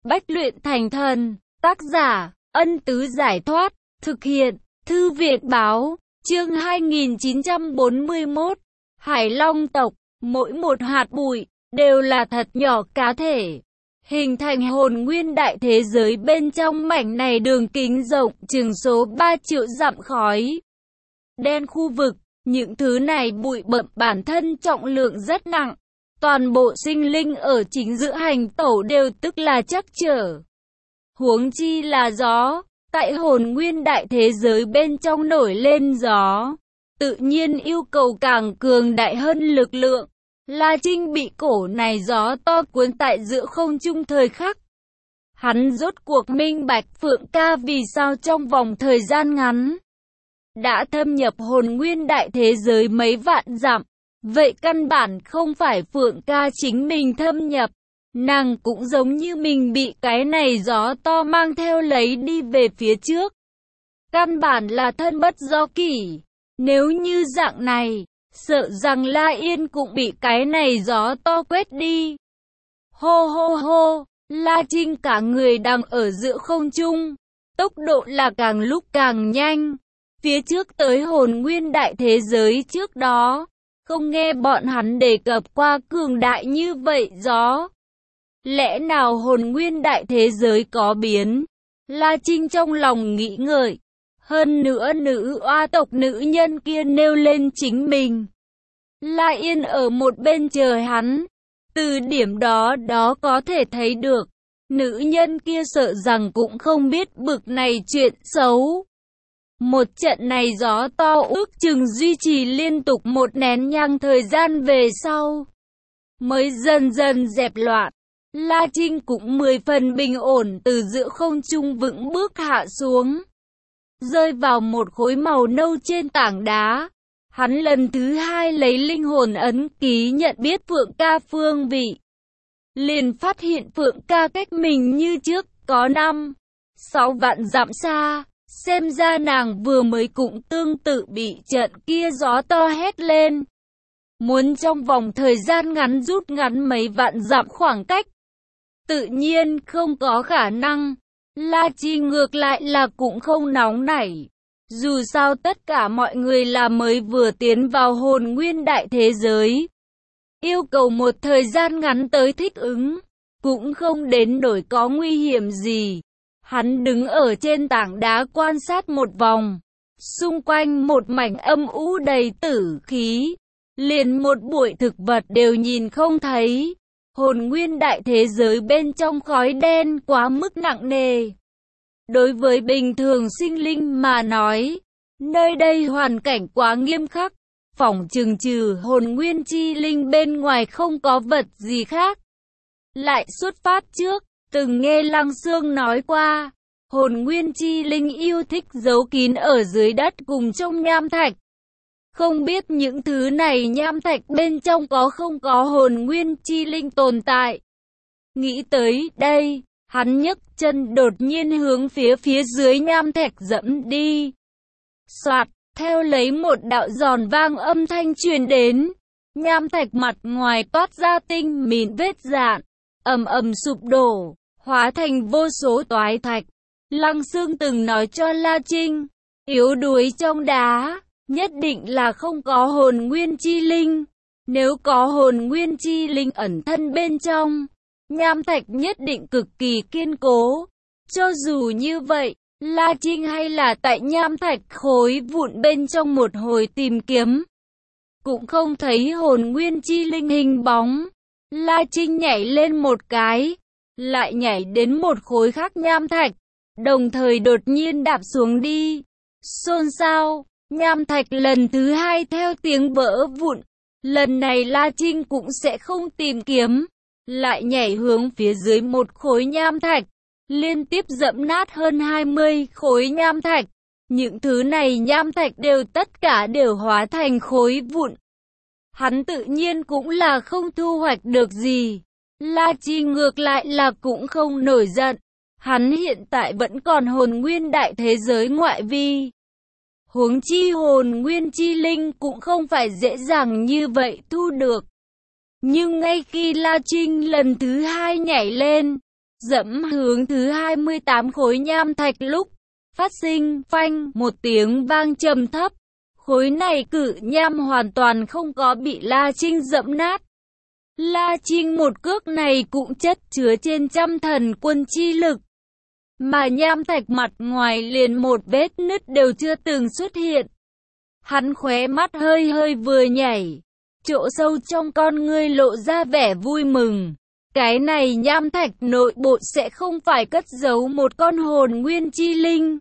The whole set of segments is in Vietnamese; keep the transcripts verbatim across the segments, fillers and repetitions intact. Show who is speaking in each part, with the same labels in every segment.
Speaker 1: Bách luyện thành thần, tác giả, Ân Tứ Giải Thoát, thực hiện, Thư Viện Báo, chương hai nghìn chín trăm bốn mươi mốt, Hải Long tộc, mỗi một hạt bụi, đều là thật nhỏ cá thể, hình thành hồn nguyên đại thế giới bên trong mảnh này đường kính rộng chừng số ba triệu dặm khói đen khu vực. Những thứ này bụi bặm bản thân trọng lượng rất nặng, toàn bộ sinh linh ở chính giữa hành tẩu đều tức là chắc trở. Huống chi là gió, tại hồn nguyên đại thế giới bên trong nổi lên gió, tự nhiên yêu cầu càng cường đại hơn lực lượng. La Trinh bị cổ này gió to cuốn tại giữa không trung thời khắc. Hắn rốt cuộc minh bạch Phượng Ca vì sao trong vòng thời gian ngắn đã thâm nhập hồn nguyên đại thế giới mấy vạn dặm. Vậy căn bản không phải Phượng Ca chính mình thâm nhập, nàng cũng giống như mình bị cái này gió to mang theo lấy đi về phía trước. Căn bản là thân bất do kỷ. Nếu như dạng này, sợ rằng La Yên cũng bị cái này gió to quét đi. Hô hô hô, La Trinh cả người đang ở giữa không trung, tốc độ là càng lúc càng nhanh. Phía trước tới hồn nguyên đại thế giới trước đó, không nghe bọn hắn đề cập qua cường đại như vậy gió. Lẽ nào hồn nguyên đại thế giới có biến? La Trinh trong lòng nghĩ ngợi. Hơn nữa nữ oa tộc nữ nhân kia nêu lên chính mình. La Yên ở một bên chờ hắn. Từ điểm đó đó có thể thấy được, nữ nhân kia sợ rằng cũng không biết bực này chuyện xấu. Một trận này gió to ước chừng duy trì liên tục một nén nhang thời gian về sau, mới dần dần dẹp loạn. La Trinh cũng mười phần bình ổn từ giữa không trung vững bước hạ xuống, rơi vào một khối màu nâu trên tảng đá. Hắn lần thứ hai lấy linh hồn ấn ký nhận biết Phượng Ca phương vị, liền phát hiện Phượng Ca cách mình như trước có năm, sáu vạn dặm xa. Xem ra nàng vừa mới cũng tương tự bị trận kia gió to hét lên, muốn trong vòng thời gian ngắn rút ngắn mấy vạn dặm khoảng cách, tự nhiên không có khả năng. La Chi ngược lại là cũng không nóng nảy. Dù sao tất cả mọi người là mới vừa tiến vào hồn nguyên đại thế giới, yêu cầu một thời gian ngắn tới thích ứng, cũng không đến nỗi có nguy hiểm gì. Hắn đứng ở trên tảng đá quan sát một vòng, xung quanh một mảnh âm u đầy tử khí, liền một bụi thực vật đều nhìn không thấy. Hồn nguyên đại thế giới bên trong khói đen quá mức nặng nề. Đối với bình thường sinh linh mà nói, nơi đây hoàn cảnh quá nghiêm khắc, phỏng chừng trừ hồn nguyên chi linh bên ngoài không có vật gì khác. Lại xuất phát trước, từng nghe Lăng Xương nói qua, hồn nguyên chi linh yêu thích giấu kín ở dưới đất cùng trong nham thạch. Không biết những thứ này nham thạch bên trong có không có hồn nguyên chi linh tồn tại. Nghĩ tới đây, hắn nhấc chân đột nhiên hướng phía phía dưới nham thạch dẫm đi. Soạt, theo lấy một đạo giòn vang âm thanh truyền đến, nham thạch mặt ngoài toát ra tinh mịn vết rạn, ầm ầm sụp đổ, hóa thành vô số toái thạch. Lăng Xương từng nói cho La Trinh, yếu đuối trong đá, nhất định là không có hồn nguyên chi linh. Nếu có hồn nguyên chi linh ẩn thân bên trong, nham thạch nhất định cực kỳ kiên cố. Cho dù như vậy, La Trinh hay là tại nham thạch khối vụn bên trong một hồi tìm kiếm, cũng không thấy hồn nguyên chi linh hình bóng. La Trinh nhảy lên một cái, lại nhảy đến một khối khác nham thạch, đồng thời đột nhiên đạp xuống đi. Xôn xao, nham thạch lần thứ hai theo tiếng vỡ vụn. Lần này La Trinh cũng sẽ không tìm kiếm, lại nhảy hướng phía dưới một khối nham thạch, liên tiếp dẫm nát hơn hai mươi khối nham thạch. Những thứ này nham thạch đều tất cả đều hóa thành khối vụn. Hắn tự nhiên cũng là không thu hoạch được gì. La Chi ngược lại là cũng không nổi giận. Hắn hiện tại vẫn còn hồn nguyên đại thế giới ngoại vi. Huống chi hồn nguyên chi linh cũng không phải dễ dàng như vậy thu được. Nhưng ngay khi La Trinh lần thứ hai nhảy lên, dẫm hướng thứ hai mươi tám khối nham thạch lúc phát sinh phanh một tiếng vang trầm thấp. Khối này cự nham hoàn toàn không có bị La Trinh dẫm nát. La Trinh một cước này cũng chất chứa trên trăm thần quân chi lực. Mà nham thạch mặt ngoài liền một vết nứt đều chưa từng xuất hiện. Hắn khóe mắt hơi hơi vừa nhảy. Chỗ sâu trong con ngươi lộ ra vẻ vui mừng. Cái này nham thạch nội bộ sẽ không phải cất giấu một con hồn nguyên chi linh.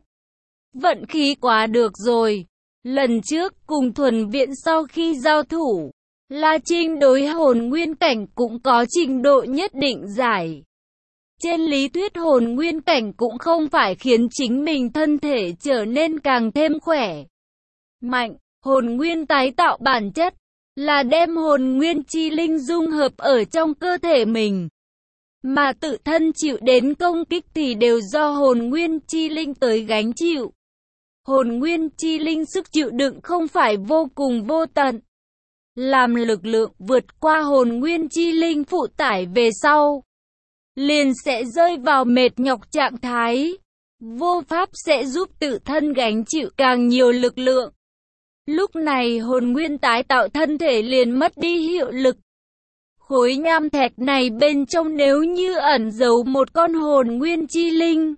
Speaker 1: Vận khí quá được rồi. Lần trước cùng thuần viện sau khi giao thủ, La Trinh đối hồn nguyên cảnh cũng có trình độ nhất định giải. Trên lý thuyết hồn nguyên cảnh cũng không phải khiến chính mình thân thể trở nên càng thêm khỏe mạnh. Hồn nguyên tái tạo bản chất là đem hồn nguyên chi linh dung hợp ở trong cơ thể mình. Mà tự thân chịu đến công kích thì đều do hồn nguyên chi linh tới gánh chịu. Hồn nguyên chi linh sức chịu đựng không phải vô cùng vô tận. Làm lực lượng vượt qua hồn nguyên chi linh phụ tải về sau, liền sẽ rơi vào mệt nhọc trạng thái. Vô pháp sẽ giúp tự thân gánh chịu càng nhiều lực lượng. Lúc này hồn nguyên tái tạo thân thể liền mất đi hiệu lực. Khối nham thạch này bên trong nếu như ẩn giấu một con hồn nguyên chi linh,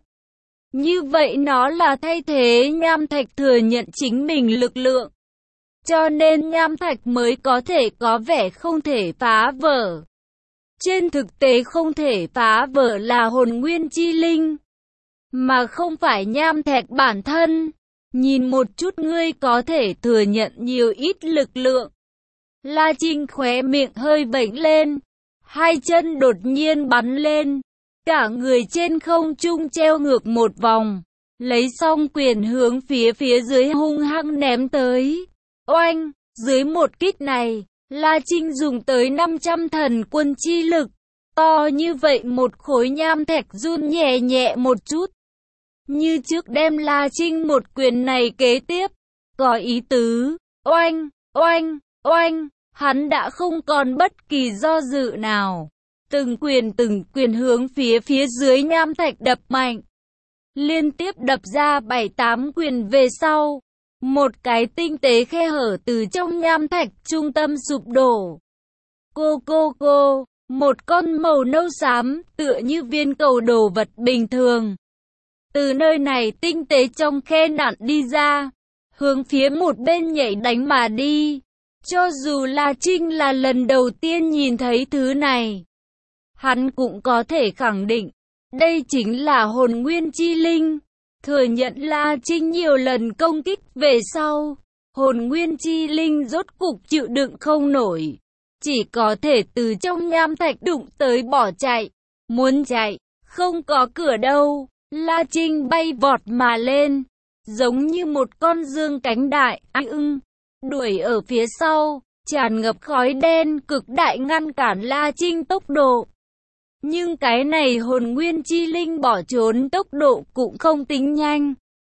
Speaker 1: như vậy nó là thay thế nham thạch thừa nhận chính mình lực lượng. Cho nên nham thạch mới có thể có vẻ không thể phá vỡ. Trên thực tế không thể phá vỡ là hồn nguyên chi linh, mà không phải nham thạch bản thân. Nhìn một chút ngươi có thể thừa nhận nhiều ít lực lượng. La Trinh khóe miệng hơi vểnh lên, hai chân đột nhiên bắn lên, cả người trên không trung treo ngược một vòng, lấy xong quyền hướng phía phía dưới hung hăng ném tới. Oanh, dưới một kích này, La Trinh dùng tới năm trăm thần quân chi lực, to như vậy một khối nham thạch run nhẹ nhẹ một chút. Như trước đem La Trinh một quyền này kế tiếp, có ý tứ, oanh, oanh, oanh, hắn đã không còn bất kỳ do dự nào. Từng quyền từng quyền hướng phía phía dưới nham thạch đập mạnh. Liên tiếp đập ra bảy tám quyền về sau, một cái tinh tế khe hở từ trong nham thạch trung tâm sụp đổ. Cô cô cô, một con màu nâu xám, tựa như viên cầu đồ vật bình thường. Từ nơi này tinh tế trong khe nặn đi ra, hướng phía một bên nhảy đánh mà đi. Cho dù La Trinh là lần đầu tiên nhìn thấy thứ này, hắn cũng có thể khẳng định, đây chính là hồn nguyên chi linh. Thừa nhận La Trinh nhiều lần công kích về sau, hồn nguyên chi linh rốt cục chịu đựng không nổi, chỉ có thể từ trong nham thạch đụng tới bỏ chạy. Muốn chạy, không có cửa đâu. La Trinh bay vọt mà lên, giống như một con dương cánh đại ưng, đuổi ở phía sau, tràn ngập khói đen cực đại ngăn cản La Trinh tốc độ. Nhưng cái này hồn nguyên chi linh bỏ trốn tốc độ cũng không tính nhanh.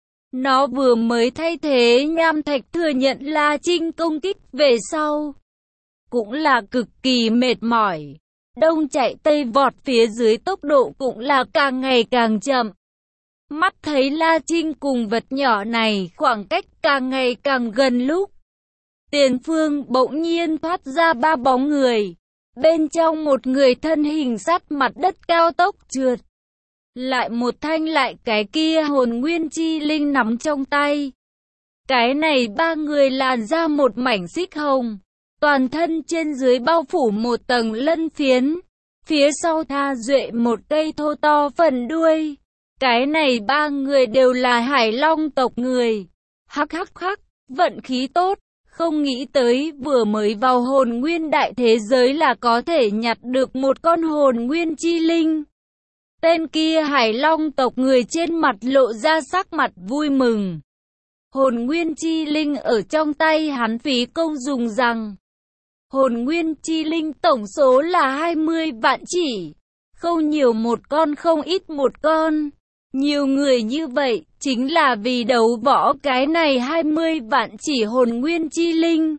Speaker 1: Nó vừa mới thay thế nham thạch thừa nhận La Trinh công kích về sau, cũng là cực kỳ mệt mỏi. Đông chạy tây vọt phía dưới tốc độ cũng là càng ngày càng chậm. Mắt thấy La Trinh cùng vật nhỏ này khoảng cách càng ngày càng gần lúc, tiền phương bỗng nhiên thoát ra ba bóng người. Bên trong một người thân hình sát mặt đất cao tốc trượt. Lại một thanh lại cái kia hồn nguyên chi linh nắm trong tay. Cái này ba người làn ra một mảnh xích hồng. Toàn thân trên dưới bao phủ một tầng lân phiến. Phía sau tha duệ một cây thô to phần đuôi. Cái này ba người đều là Hải Long tộc người. Hắc hắc hắc, vận khí tốt. Không nghĩ tới vừa mới vào hồn nguyên đại thế giới là có thể nhặt được một con hồn nguyên chi linh. Tên kia Hải Long tộc người trên mặt lộ ra sắc mặt vui mừng. Hồn nguyên chi linh ở trong tay hắn phí công dùng rằng. Hồn nguyên chi linh tổng số là hai mươi vạn chỉ. Không nhiều một con không ít một con. Nhiều người như vậy, chính là vì đấu võ cái này hai mươi vạn chỉ hồn nguyên chi linh.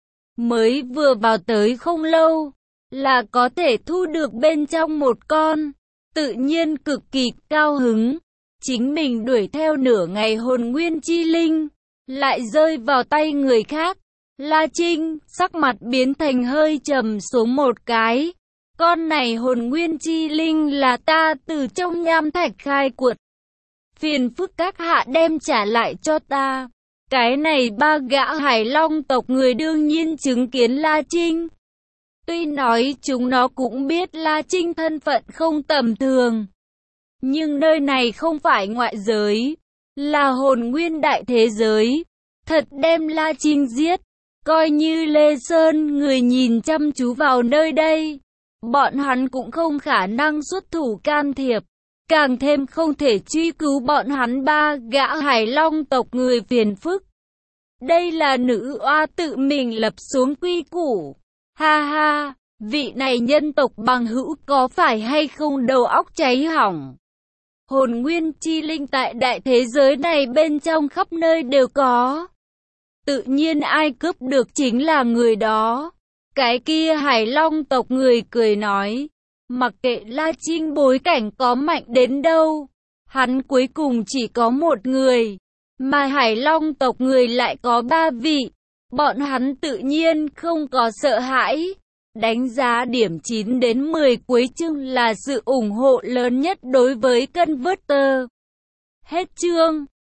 Speaker 1: Mới vừa vào tới không lâu, là có thể thu được bên trong một con. tự nhiên cực kỳ cao hứng. Chính mình đuổi theo nửa ngày hồn nguyên chi linh, lại rơi vào tay người khác. La Trinh, sắc mặt biến thành hơi trầm xuống một cái. Con này hồn nguyên chi linh là ta từ trong nham thạch khai quật. Phiền phức các hạ đem trả lại cho ta. Cái này ba gã Hải Long tộc người đương nhiên chứng kiến La Trinh. Tuy nói chúng nó cũng biết La Trinh thân phận không tầm thường, nhưng nơi này không phải ngoại giới, là hồn nguyên đại thế giới. Thật đem La Trinh giết, coi như Lê Sơn người nhìn chăm chú vào nơi đây, bọn hắn cũng không khả năng xuất thủ can thiệp, càng thêm không thể truy cứu bọn hắn ba gã Hải Long tộc người phiền phức. Đây là nữ oa tự mình lập xuống quy củ. Ha ha, vị này nhân tộc bằng hữu có phải hay không đầu óc cháy hỏng? Hồn nguyên chi linh tại đại thế giới này bên trong khắp nơi đều có. Tự nhiên ai cướp được chính là người đó. Cái kia Hải Long tộc người cười nói, mặc kệ La Trinh bối cảnh có mạnh đến đâu, hắn cuối cùng chỉ có một người, mà Hải Long tộc người lại có ba vị. Bọn hắn tự nhiên không có sợ hãi. Đánh giá điểm chín đến mười cuối chương là sự ủng hộ lớn nhất đối với Converter. Hết chương.